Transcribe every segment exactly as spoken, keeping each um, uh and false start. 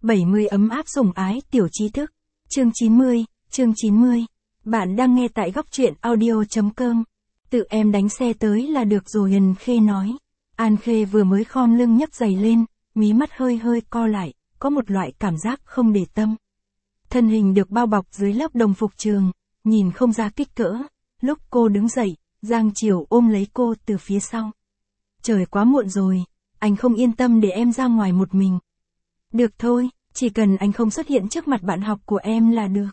bảy mươi ấm áp sủng ái tiểu trí thức. Chương chín mươi, chương chín mươi. Bạn đang nghe tại góc truyện audio.com. Tự em đánh xe tới là được rồi, Hiền Khê nói. An Khê vừa mới khom lưng nhấc giày lên, mí mắt hơi hơi co lại, có một loại cảm giác không để tâm. Thân hình được bao bọc dưới lớp đồng phục trường, nhìn không ra kích cỡ. Lúc cô đứng dậy, Giang Triều ôm lấy cô từ phía sau. Trời quá muộn rồi, anh không yên tâm để em ra ngoài một mình. Được thôi, chỉ cần anh không xuất hiện trước mặt bạn học của em là được.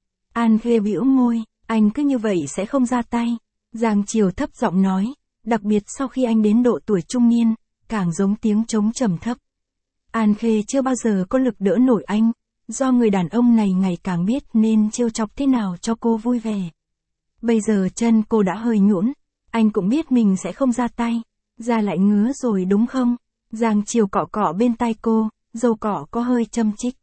An Khê bĩu môi, anh cứ như vậy sẽ không ra tay. Giang Triều thấp giọng nói, đặc biệt sau khi anh đến độ tuổi trung niên, càng giống tiếng trống trầm thấp. An Khê chưa bao giờ có lực đỡ nổi anh, do người đàn ông này ngày càng biết nên trêu chọc thế nào cho cô vui vẻ. Bây giờ chân cô đã hơi nhũn, anh cũng biết mình sẽ không ra tay, da lại ngứa rồi đúng không? Giang Triều cọ cọ bên tai cô, dâu cọ có hơi châm chích.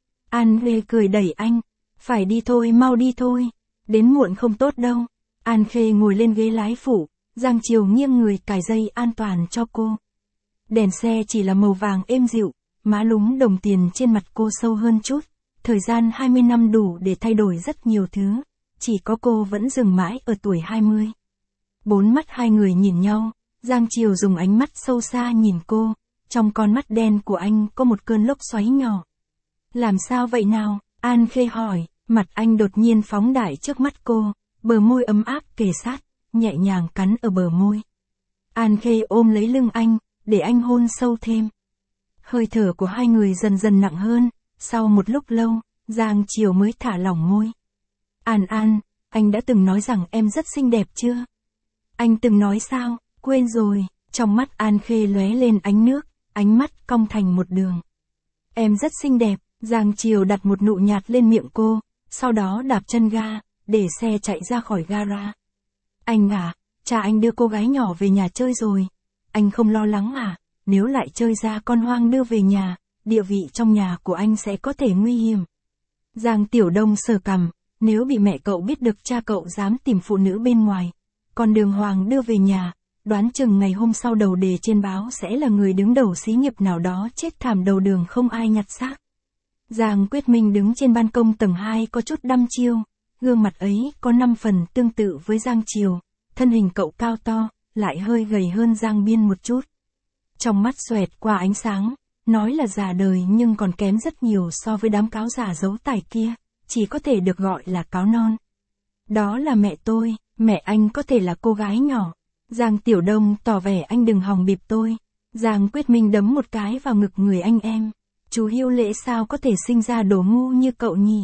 An Khê cười đẩy anh, phải đi thôi, mau đi thôi, đến muộn không tốt đâu. An Khê ngồi lên ghế lái phụ, Giang Triều nghiêng người cài dây an toàn cho cô. Đèn xe chỉ là màu vàng êm dịu, má lúm đồng tiền trên mặt cô sâu hơn chút. Thời gian hai mươi năm đủ để thay đổi rất nhiều thứ, chỉ có cô vẫn dừng mãi ở tuổi hai mươi. Bốn mắt hai người nhìn nhau, Giang Triều dùng ánh mắt sâu xa nhìn cô, trong con mắt đen của anh có một cơn lốc xoáy nhỏ. Làm sao vậy nào? An Khê hỏi, mặt anh đột nhiên phóng đại trước mắt cô, bờ môi ấm áp kề sát, nhẹ nhàng cắn ở bờ môi. An Khê ôm lấy lưng anh, để anh hôn sâu thêm. Hơi thở của hai người dần dần nặng hơn, sau một lúc lâu, Giang Triều mới thả lỏng môi. An An, anh đã từng nói rằng em rất xinh đẹp chưa? Anh từng nói sao? Quên rồi. Trong mắt An Khê lóe lên ánh nước, ánh mắt cong thành một đường. Em rất xinh đẹp. Giang Triều đặt một nụ nhạt lên miệng cô, sau đó đạp chân ga, để xe chạy ra khỏi gara. Anh à, cha anh đưa cô gái nhỏ về nhà chơi rồi. Anh không lo lắng à, nếu lại chơi ra con hoang đưa về nhà, địa vị trong nhà của anh sẽ có thể nguy hiểm. Giang Tiểu Đông sờ cằm, nếu bị mẹ cậu biết được cha cậu dám tìm phụ nữ bên ngoài, còn đường hoàng đưa về nhà, đoán chừng ngày hôm sau đầu đề trên báo sẽ là người đứng đầu xí nghiệp nào đó chết thảm đầu đường không ai nhặt xác. Giang Quyết Minh đứng trên ban công tầng hai có chút đăm chiêu, gương mặt ấy có năm phần tương tự với Giang Triều, thân hình cậu cao to, lại hơi gầy hơn Giang Biên một chút. Trong mắt xoẹt qua ánh sáng, nói là già đời nhưng còn kém rất nhiều so với đám cáo giả giấu tài kia, chỉ có thể được gọi là cáo non. Đó là mẹ tôi, mẹ anh có thể là cô gái nhỏ. Giang Tiểu Đông tỏ vẻ anh đừng hòng bịp tôi. Giang Quyết Minh đấm một cái vào ngực người anh em. Chú Hiếu Lễ sao có thể sinh ra đồ ngu như cậu nhỉ?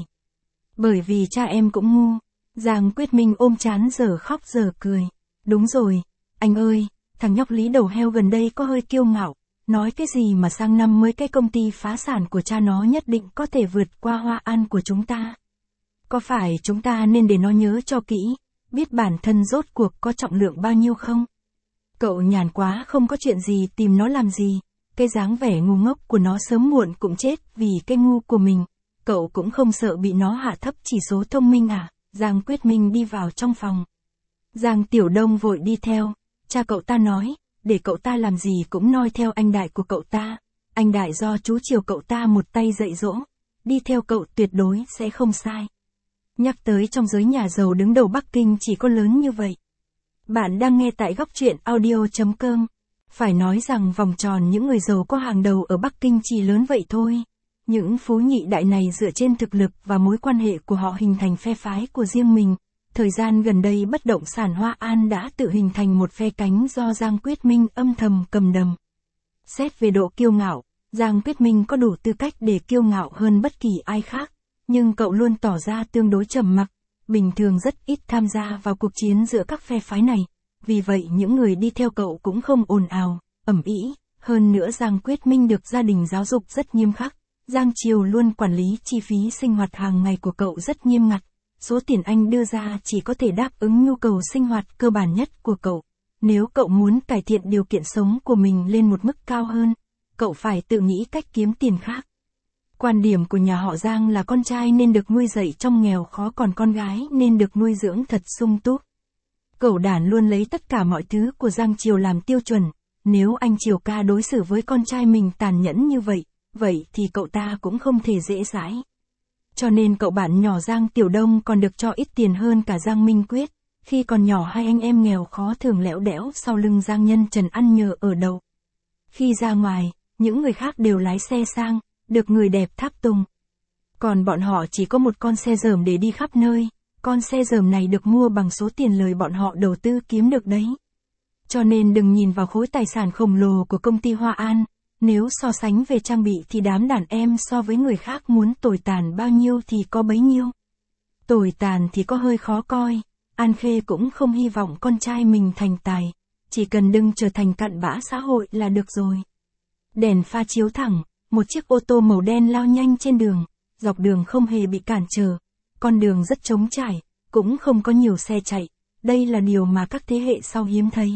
Bởi vì cha em cũng ngu. Giang Quyết Minh ôm trán giờ khóc giờ cười. Đúng rồi, anh ơi, thằng nhóc Lý đầu heo gần đây có hơi kiêu ngạo. Nói cái gì mà sang năm mới cái công ty phá sản của cha nó nhất định có thể vượt qua Hoa An của chúng ta. Có phải chúng ta nên để nó nhớ cho kỹ, biết bản thân rốt cuộc có trọng lượng bao nhiêu không? Cậu nhàn quá không có chuyện gì tìm nó làm gì. Cái dáng vẻ ngu ngốc của nó sớm muộn cũng chết vì cái ngu của mình. Cậu cũng không sợ bị nó hạ thấp chỉ số thông minh à? Giang Quyết Minh đi vào trong phòng. Giang Tiểu Đông vội đi theo. Cha cậu ta nói, để cậu ta làm gì cũng noi theo anh đại của cậu ta. Anh đại do chú chiều cậu ta một tay dạy dỗ. Đi theo cậu tuyệt đối sẽ không sai. Nhắc tới trong giới nhà giàu đứng đầu Bắc Kinh chỉ có lớn như vậy. Bạn đang nghe tại góc truyện audio.com. Phải nói rằng vòng tròn những người giàu có hàng đầu ở Bắc Kinh chỉ lớn vậy thôi. Những phú nhị đại này dựa trên thực lực và mối quan hệ của họ hình thành phe phái của riêng mình. Thời gian gần đây bất động sản Hoa An đã tự hình thành một phe cánh do Giang Quyết Minh âm thầm cầm đầm. Xét về độ kiêu ngạo, Giang Quyết Minh có đủ tư cách để kiêu ngạo hơn bất kỳ ai khác. Nhưng cậu luôn tỏ ra tương đối trầm mặc, bình thường rất ít tham gia vào cuộc chiến giữa các phe phái này. Vì vậy những người đi theo cậu cũng không ồn ào, ầm ĩ. Hơn nữa Giang Quyết Minh được gia đình giáo dục rất nghiêm khắc. Giang Triều luôn quản lý chi phí sinh hoạt hàng ngày của cậu rất nghiêm ngặt. Số tiền anh đưa ra chỉ có thể đáp ứng nhu cầu sinh hoạt cơ bản nhất của cậu. Nếu cậu muốn cải thiện điều kiện sống của mình lên một mức cao hơn, cậu phải tự nghĩ cách kiếm tiền khác. Quan điểm của nhà họ Giang là con trai nên được nuôi dạy trong nghèo khó, còn con gái nên được nuôi dưỡng thật sung túc. Cậu đàn luôn lấy tất cả mọi thứ của Giang Triều làm tiêu chuẩn. Nếu anh Triều ca đối xử với con trai mình tàn nhẫn như vậy, vậy thì cậu ta cũng không thể dễ dãi. Cho nên cậu bạn nhỏ Giang Tiểu Đông còn được cho ít tiền hơn cả Giang Minh Quyết. Khi còn nhỏ hai anh em nghèo khó thường lẽo đẽo sau lưng Giang Nhân Trần ăn nhờ ở đậu. Khi ra ngoài, những người khác đều lái xe sang, được người đẹp tháp tùng. Còn bọn họ chỉ có một con xe dởm để đi khắp nơi, con xe dởm này được mua bằng số tiền lời bọn họ đầu tư kiếm được đấy. Cho nên đừng nhìn vào khối tài sản khổng lồ của công ty Hoa An, nếu so sánh về trang bị thì đám đàn em so với người khác muốn tồi tàn bao nhiêu thì có bấy nhiêu. Tồi tàn thì có hơi khó coi, An Khê cũng không hy vọng con trai mình thành tài, chỉ cần đừng trở thành cặn bã xã hội là được rồi. Đèn pha chiếu thẳng, một chiếc ô tô màu đen lao nhanh trên đường, dọc đường không hề bị cản trở, con đường rất trống trải, cũng không có nhiều xe chạy, đây là điều mà các thế hệ sau hiếm thấy.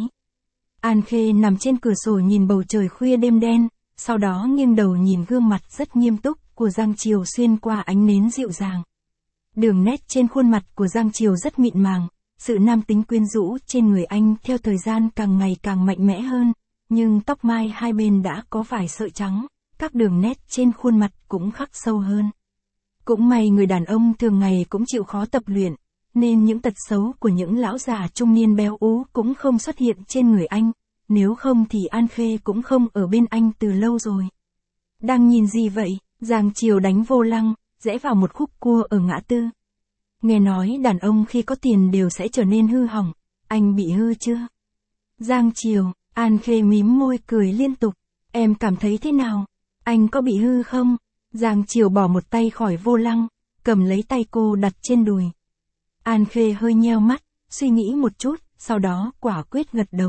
An Khê nằm trên cửa sổ nhìn bầu trời khuya đêm đen, sau đó nghiêng đầu nhìn gương mặt rất nghiêm túc của Giang Triều xuyên qua ánh nến dịu dàng. Đường nét trên khuôn mặt của Giang Triều rất mịn màng, sự nam tính quyến rũ trên người anh theo thời gian càng ngày càng mạnh mẽ hơn, nhưng tóc mai hai bên đã có vài sợi trắng, các đường nét trên khuôn mặt cũng khắc sâu hơn. Cũng may người đàn ông thường ngày cũng chịu khó tập luyện, nên những tật xấu của những lão già trung niên béo ú cũng không xuất hiện trên người anh, nếu không thì An Khê cũng không ở bên anh từ lâu rồi. Đang nhìn gì vậy? Giang Triều đánh vô lăng, rẽ vào một khúc cua ở ngã tư. Nghe nói đàn ông khi có tiền đều sẽ trở nên hư hỏng, anh bị hư chưa? Giang Triều, An Khê mím môi cười liên tục, em cảm thấy thế nào? Anh có bị hư không? Giang Triều bỏ một tay khỏi vô lăng, cầm lấy tay cô đặt trên đùi. An Khê hơi nheo mắt, suy nghĩ một chút, sau đó quả quyết gật đầu.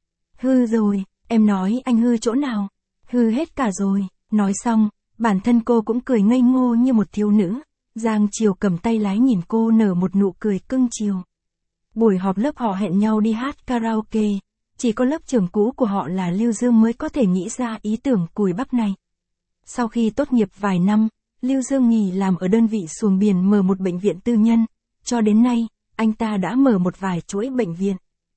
Hư rồi, em nói anh hư chỗ nào? Hư hết cả rồi, nói xong, bản thân cô cũng cười ngây ngô như một thiếu nữ. Giang Triều cầm tay lái nhìn cô nở một nụ cười cưng chiều. Buổi họp lớp họ hẹn nhau đi hát karaoke, chỉ có lớp trưởng cũ của họ là Lưu Dương mới có thể nghĩ ra ý tưởng cùi bắp này. Sau khi tốt nghiệp vài năm, Lưu Dương nghỉ làm ở đơn vị xuồng biển mở một bệnh viện tư nhân, cho đến nay, anh ta đã mở một vài chuỗi bệnh viện.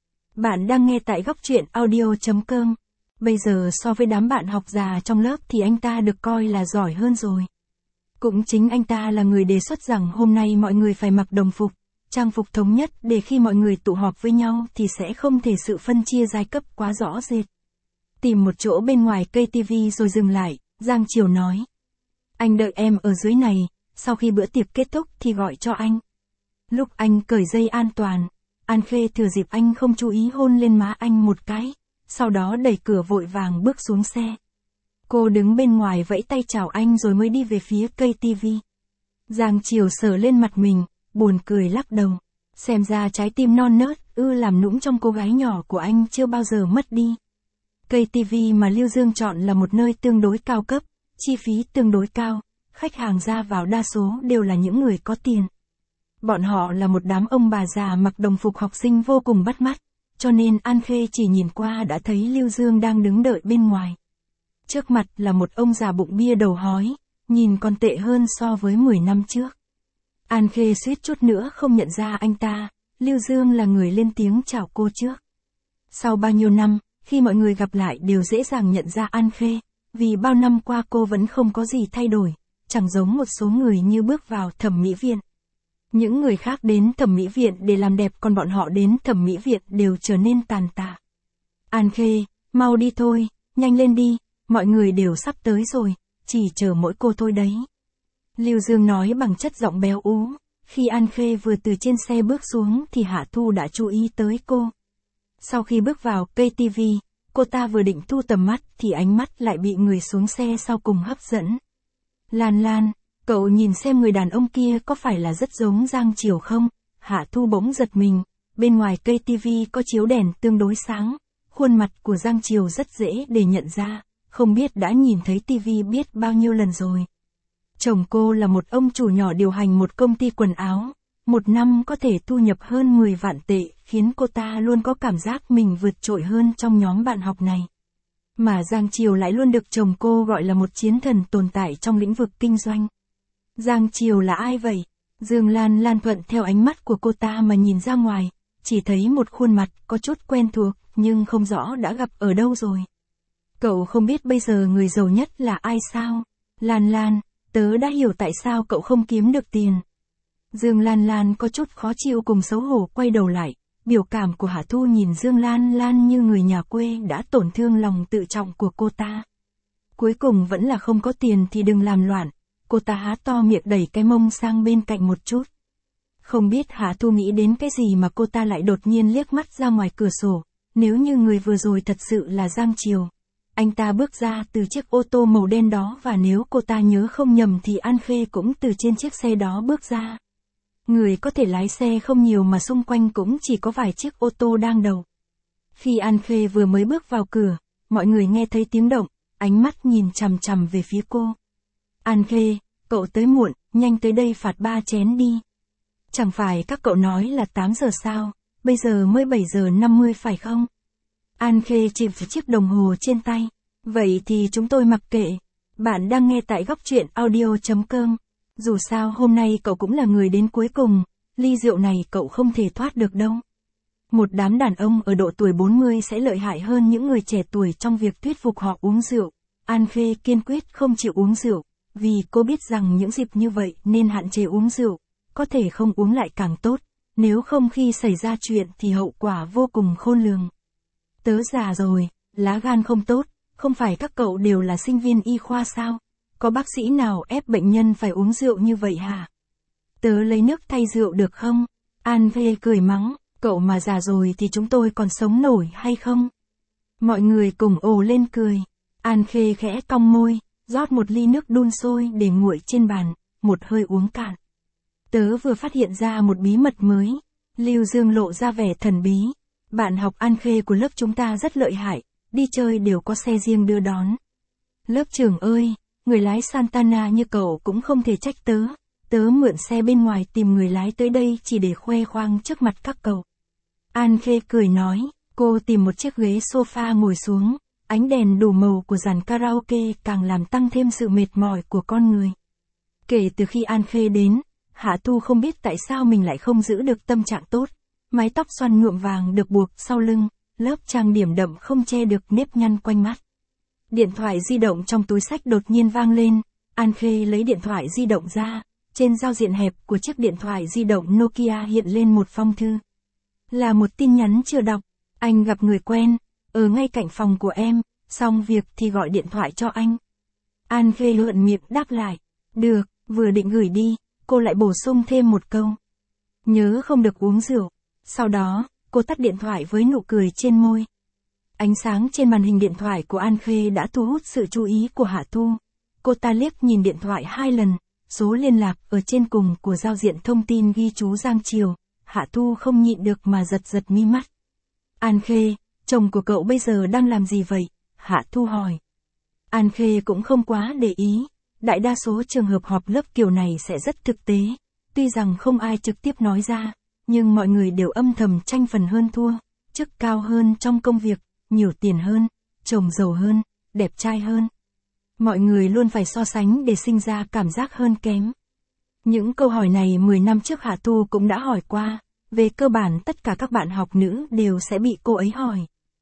Bạn đang nghe tại góc truyện audio chấm com. Bây giờ so với đám bạn học già trong lớp thì anh ta được coi là giỏi hơn rồi. Cũng chính anh ta là người đề xuất rằng hôm nay mọi người phải mặc đồng phục, trang phục thống nhất để khi mọi người tụ họp với nhau thì sẽ không thể sự phân chia giai cấp quá rõ rệt. Tìm một chỗ bên ngoài cây tivi rồi dừng lại, Giang Triều nói. Anh đợi em ở dưới này, sau khi bữa tiệc kết thúc thì gọi cho anh. Lúc anh cởi dây an toàn, An Khê thừa dịp anh không chú ý hôn lên má anh một cái, sau đó đẩy cửa vội vàng bước xuống xe. Cô đứng bên ngoài vẫy tay chào anh rồi mới đi về phía cây tivi. Giang Triều sờ lên mặt mình, buồn cười lắc đầu. Xem ra trái tim non nớt, ư làm nũng trong cô gái nhỏ của anh chưa bao giờ mất đi. Cây tivi mà Lưu Dương chọn là một nơi tương đối cao cấp, chi phí tương đối cao, khách hàng ra vào đa số đều là những người có tiền. Bọn họ là một đám ông bà già mặc đồng phục học sinh vô cùng bắt mắt, cho nên An Khê chỉ nhìn qua đã thấy Lưu Dương đang đứng đợi bên ngoài. Trước mặt là một ông già bụng bia đầu hói, nhìn còn tệ hơn so với mười năm trước. An Khê suýt chút nữa không nhận ra anh ta, Lưu Dương là người lên tiếng chào cô trước. Sau bao nhiêu năm, khi mọi người gặp lại đều dễ dàng nhận ra An Khê, vì bao năm qua cô vẫn không có gì thay đổi, chẳng giống một số người như bước vào thẩm mỹ viện. Những người khác đến thẩm mỹ viện để làm đẹp còn bọn họ đến thẩm mỹ viện đều trở nên tàn tạ. An Khê, mau đi thôi, nhanh lên đi, mọi người đều sắp tới rồi, chỉ chờ mỗi cô thôi đấy. Lưu Dương nói bằng chất giọng béo ú, khi An Khê vừa từ trên xe bước xuống thì Hạ Thu đã chú ý tới cô. Sau khi bước vào cây tivi, cô ta vừa định thu tầm mắt thì ánh mắt lại bị người xuống xe sau cùng hấp dẫn. Lan Lan, cậu nhìn xem người đàn ông kia có phải là rất giống Giang Triều không? Hạ Thu bỗng giật mình, bên ngoài cây tivi có chiếu đèn tương đối sáng, khuôn mặt của Giang Triều rất dễ để nhận ra, không biết đã nhìn thấy tivi biết bao nhiêu lần rồi. Chồng cô là một ông chủ nhỏ điều hành một công ty quần áo, một năm có thể thu nhập hơn mười vạn tệ, khiến cô ta luôn có cảm giác mình vượt trội hơn trong nhóm bạn học này. Mà Giang Triều lại luôn được chồng cô gọi là một chiến thần tồn tại trong lĩnh vực kinh doanh. Giang Triều là ai vậy? Dương Lan Lan thuận theo ánh mắt của cô ta mà nhìn ra ngoài, chỉ thấy một khuôn mặt có chút quen thuộc, nhưng không rõ đã gặp ở đâu rồi. Cậu không biết bây giờ người giàu nhất là ai sao? Lan Lan, tớ đã hiểu tại sao cậu không kiếm được tiền. Dương Lan Lan có chút khó chịu cùng xấu hổ quay đầu lại, biểu cảm của Hạ Thu nhìn Dương Lan Lan như người nhà quê đã tổn thương lòng tự trọng của cô ta. Cuối cùng vẫn là không có tiền thì đừng làm loạn, cô ta há to miệng đẩy cái mông sang bên cạnh một chút. Không biết Hạ Thu nghĩ đến cái gì mà cô ta lại đột nhiên liếc mắt ra ngoài cửa sổ, nếu như người vừa rồi thật sự là Giang Triều. Anh ta bước ra từ chiếc ô tô màu đen đó và nếu cô ta nhớ không nhầm thì An Khê cũng từ trên chiếc xe đó bước ra. Người có thể lái xe không nhiều mà xung quanh cũng chỉ có vài chiếc ô tô đang đậu. Khi An Khê vừa mới bước vào cửa, mọi người nghe thấy tiếng động, ánh mắt nhìn chằm chằm về phía cô. An Khê, cậu tới muộn, nhanh tới đây phạt ba chén đi. Chẳng phải các cậu nói là tám giờ sao, bây giờ mới bảy giờ năm mươi phải không? An Khê chìa chiếc đồng hồ trên tay. Vậy thì chúng tôi mặc kệ. Bạn đang nghe tại góc truyện audio chấm com. Dù sao hôm nay cậu cũng là người đến cuối cùng, ly rượu này cậu không thể thoát được đâu. Một đám đàn ông ở độ tuổi bốn mươi sẽ lợi hại hơn những người trẻ tuổi trong việc thuyết phục họ uống rượu. An Khê kiên quyết không chịu uống rượu, vì cô biết rằng những dịp như vậy nên hạn chế uống rượu, có thể không uống lại càng tốt, nếu không khi xảy ra chuyện thì hậu quả vô cùng khôn lường. Tớ già rồi, lá gan không tốt, không phải các cậu đều là sinh viên y khoa sao? Có bác sĩ nào ép bệnh nhân phải uống rượu như vậy hả? Tớ lấy nước thay rượu được không? An Khê cười mắng, cậu mà già rồi thì chúng tôi còn sống nổi hay không? Mọi người cùng ồ lên cười. An Khê khẽ cong môi, rót một ly nước đun sôi để nguội trên bàn, một hơi uống cạn. Tớ vừa phát hiện ra một bí mật mới. Lưu Dương lộ ra vẻ thần bí. Bạn học An Khê của lớp chúng ta rất lợi hại, đi chơi đều có xe riêng đưa đón. Lớp trưởng ơi, người lái Santana như cậu cũng không thể trách tớ. Tớ mượn xe bên ngoài tìm người lái tới đây chỉ để khoe khoang trước mặt các cậu. An Khê cười nói, cô tìm một chiếc ghế sofa ngồi xuống, ánh đèn đủ màu của dàn karaoke càng làm tăng thêm sự mệt mỏi của con người. Kể từ khi An Khê đến, Hạ Thu không biết tại sao mình lại không giữ được tâm trạng tốt. Mái tóc xoăn nhuộm vàng được buộc sau lưng, lớp trang điểm đậm không che được nếp nhăn quanh mắt. Điện thoại di động trong túi xách đột nhiên vang lên, An Khê lấy điện thoại di động ra, trên giao diện hẹp của chiếc điện thoại di động Nokia hiện lên một phong thư. Là một tin nhắn chưa đọc, anh gặp người quen, ở ngay cạnh phòng của em, xong việc thì gọi điện thoại cho anh. An Khê lượn miệng đáp lại, được, vừa định gửi đi, cô lại bổ sung thêm một câu. Nhớ không được uống rượu. Sau đó, cô tắt điện thoại với nụ cười trên môi. Ánh sáng trên màn hình điện thoại của An Khê đã thu hút sự chú ý của Hạ Thu. Cô ta liếc nhìn điện thoại hai lần, số liên lạc ở trên cùng của giao diện thông tin ghi chú Giang Triều. Hạ Thu không nhịn được mà giật giật mi mắt. An Khê, chồng của cậu bây giờ đang làm gì vậy? Hạ Thu hỏi. An Khê cũng không quá để ý. Đại đa số trường hợp họp lớp kiểu này sẽ rất thực tế. Tuy rằng không ai trực tiếp nói ra, nhưng mọi người đều âm thầm tranh phần hơn thua, chức cao hơn trong công việc, nhiều tiền hơn, chồng giàu hơn, đẹp trai hơn. Mọi người luôn phải so sánh để sinh ra cảm giác hơn kém. Những câu hỏi này mười năm trước Hạ Thu cũng đã hỏi qua, về cơ bản tất cả các bạn học nữ đều sẽ bị cô ấy hỏi.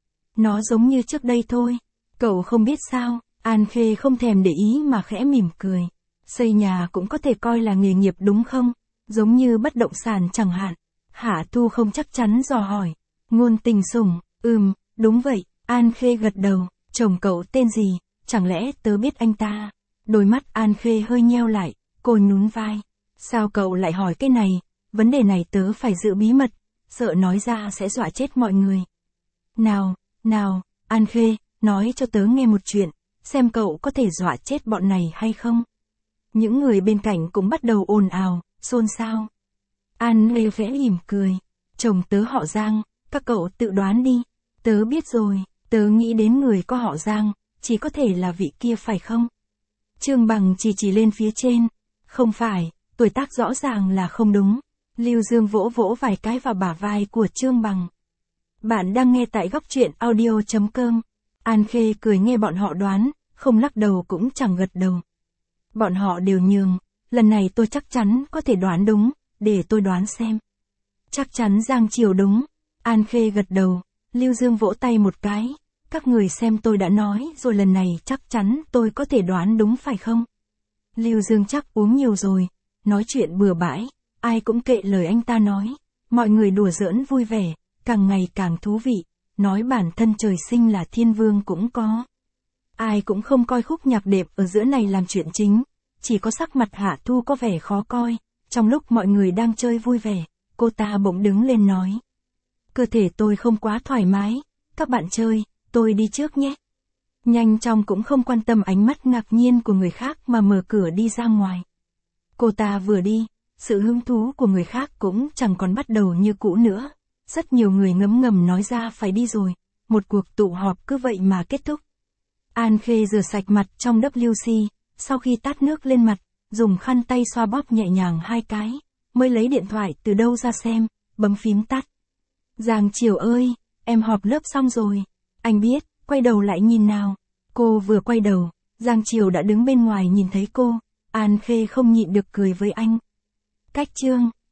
Nó giống như trước đây thôi, cậu không biết sao? An Khê không thèm để ý mà khẽ mỉm cười. Xây nhà cũng có thể coi là nghề nghiệp đúng không? Giống như bất động sản chẳng hạn. Hạ Thu không chắc chắn dò hỏi. Ngôn Tình sủng, ừm, đúng vậy. An Khê gật đầu. Chồng cậu tên gì? Chẳng lẽ tớ biết anh ta? Đôi mắt An Khê hơi nheo lại. Cô nhún vai. Sao cậu lại hỏi cái này? Vấn đề này tớ phải giữ bí mật. Sợ nói ra sẽ dọa chết mọi người. Nào, nào, An Khê, nói cho tớ nghe một chuyện. Xem cậu có thể dọa chết bọn này hay không? Những người bên cạnh cũng bắt đầu ồn ào, xôn xao. An Khê khẽ mỉm cười. Chồng tớ họ Giang, các cậu tự đoán đi. Tớ biết rồi, tớ nghĩ đến người có họ Giang, chỉ có thể là vị kia phải không? Trương Bằng chỉ chỉ lên phía trên. Không phải, tuổi tác rõ ràng là không đúng. Lưu Dương vỗ vỗ vài cái vào bả vai của Trương Bằng. Bạn đang nghe tại góc truyện audio chấm com. An Khê cười nghe bọn họ đoán, không lắc đầu cũng chẳng gật đầu. Bọn họ đều nhường, lần này tôi chắc chắn có thể đoán đúng, để tôi đoán xem. Chắc chắn Giang Triều đúng. An Khê gật đầu, Lưu Dương vỗ tay một cái. Các người xem tôi đã nói rồi lần này chắc chắn tôi có thể đoán đúng phải không? Lưu Dương chắc uống nhiều rồi, nói chuyện bừa bãi, ai cũng kệ lời anh ta nói. Mọi người đùa giỡn vui vẻ, càng ngày càng thú vị, nói bản thân trời sinh là thiên vương cũng có. Ai cũng không coi khúc nhạc đệm ở giữa này làm chuyện chính, chỉ có sắc mặt Hạ Thu có vẻ khó coi. Trong lúc mọi người đang chơi vui vẻ, cô ta bỗng đứng lên nói. Cơ thể tôi không quá thoải mái, các bạn chơi, tôi đi trước nhé. Nhanh chóng cũng không quan tâm ánh mắt ngạc nhiên của người khác mà mở cửa đi ra ngoài. Cô ta vừa đi, sự hứng thú của người khác cũng chẳng còn bắt đầu như cũ nữa. Rất nhiều người ngấm ngầm nói ra phải đi rồi, một cuộc tụ họp cứ vậy mà kết thúc. An Khê rửa sạch mặt trong vê xê, sau khi tát nước lên mặt, dùng khăn tay xoa bóp nhẹ nhàng hai cái, mới lấy điện thoại từ đâu ra xem, bấm phím tắt. Giang Triều ơi, em họp lớp xong rồi. Anh biết, quay đầu lại nhìn nào. Cô vừa quay đầu, Giang Triều đã đứng bên ngoài nhìn thấy cô. An Khê không nhịn được cười với anh. Cách chương